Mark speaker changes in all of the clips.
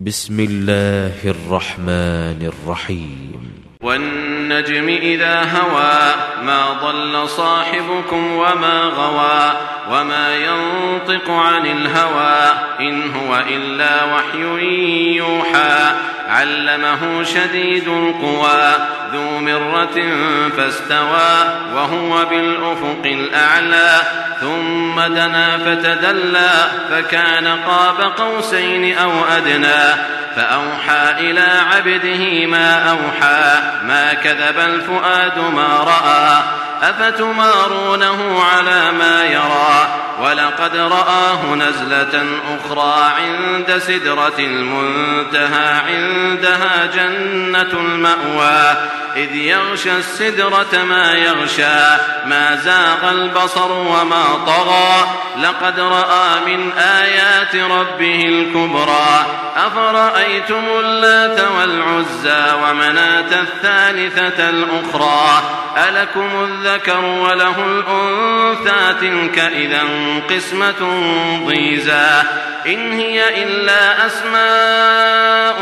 Speaker 1: بسم الله الرحمن الرحيم
Speaker 2: والنجم إذا هوى ما ضل صاحبكم وما غوى وما ينطق عن الهوى إن هو إلا وحي يوحى علمه شديد القوى ذو مرة فاستوى وهو بالأفق الأعلى ثم دنا فتدلى فكان قاب قوسين أو أدنى فأوحى إلى عبده ما أوحى ما كذب الفؤاد ما رأى أفتمارونه على ما يرى ولقد رآه نزلة أخرى عند سدرة المنتهى عندها جنة المأوى إذ يغشى السدرة ما يغشى ما زاغ البصر وما طغى لقد رأى من آيات ربه الكبرى أفرأيتم اللات والعزى ومناة الثالثة الأخرى ألكم الذكر وله الأنثى تلك إذا قسمة ضيزى إن هي إلا أسماء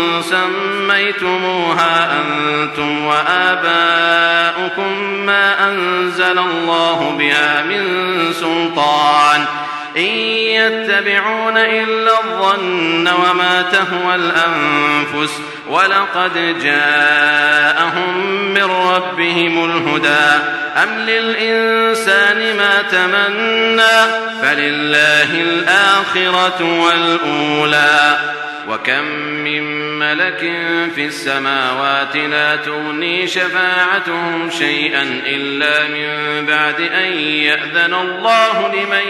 Speaker 2: سميتموها أنتم وآباؤكم ما أنزل الله بها من سلطان إن يتبعون إلا الظن وما تهوى الأنفس ولقد جاءهم من ربهم الهدى أم للإنسان ما تمنى فلله الآخرة والأولى وكم من ملك في السماوات لا تغني شفاعتهم شيئا إلا من بعد أن يأذن الله لمن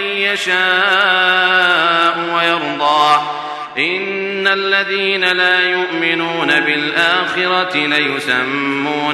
Speaker 2: يشاء ويرضى إن الذين لا يؤمنون بالآخرة ليسمون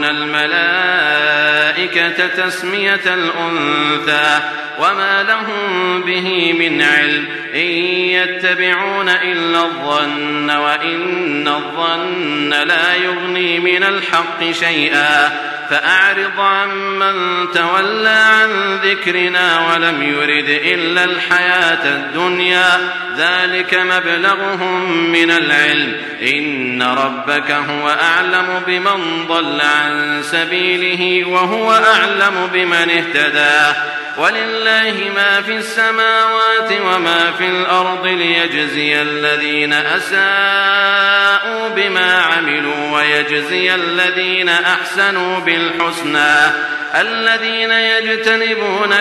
Speaker 2: الملائكة تسمية الأنثى وما لهم به من علم إن يتبعون إلا الظن وإن الظن لا يغني من الحق شيئا فأعرض عمن تولى عن ذكرنا ولم يرد إلا الحياة الدنيا ذلك مبلغهم من العلم إن ربك هو أعلم بمن ضل عن سبيله وهو أعلم بمن اهتدى ولله ما في السماوات وما في الأرض ليجزي الذين أساءوا بما عملوا ويجزي الذين أحسنوا بالحسنى الذين يجتنبون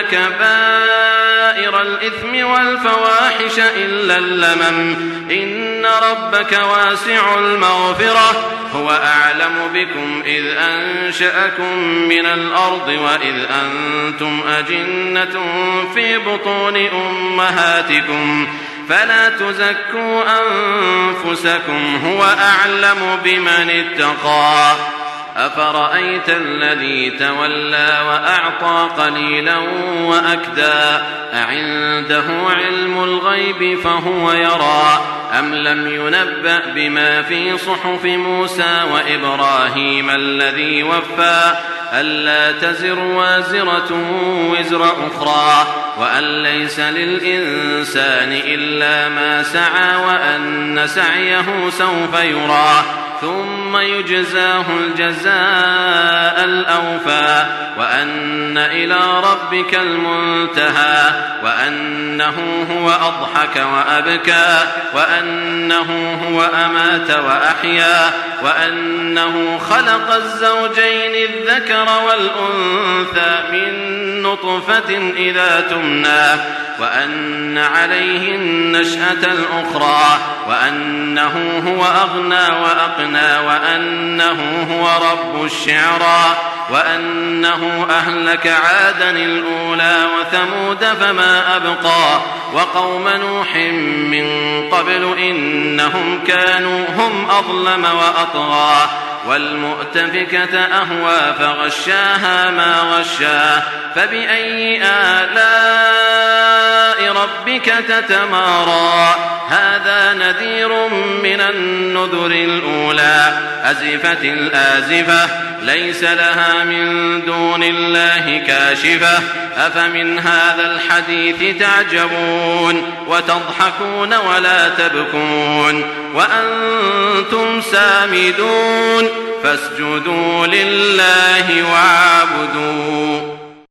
Speaker 2: كبائر الإثم والفواحش إلا اللمم إن ربك واسع المغفرة هو أعلم بكم إذ أنشأكم من الأرض وإذ أنتم أجنة في بطون أمهاتكم فلا تزكوا أنفسكم هو أعلم بمن اتقى أفرأيت الذي تولى وأعطى قليلا وأكدى أعنده علم الغيب فهو يرى أم لم ينبأ بما في صحف موسى وإبراهيم الذي وفى ألا تزر وازرة وزر أخرى وأن ليس للإنسان إلا ما سعى وأن سعيه سوف يرى ثم يجزاه الجزاء الأوفى وأن إلى ربك المنتهى وأنه هو أضحك وأبكى وأنه هو أمات وأحيا وأنه خلق الزوجين الذكر والأنثى من نطفة إذا تمنى وأن عليه النشأة الأخرى وأنه هو أغنى وأقنى وأنه هو رب الشعرى وأنه أهلك عادا الأولى وثمود فما أبقى وقوم نوح من قبل إنهم كانوا هم أظلم وأطغى والمؤتفكة أهوى فغشاها ما غشا فبأي آلاء ربك تتمارى هذا نذير من النذر الأولى أزفت الآزفة ليس لها من دون الله كاشفة أفمن هذا الحديث تعجبون وتضحكون ولا تبكون وأنتم سامدون فاسجدوا لله واعبدوا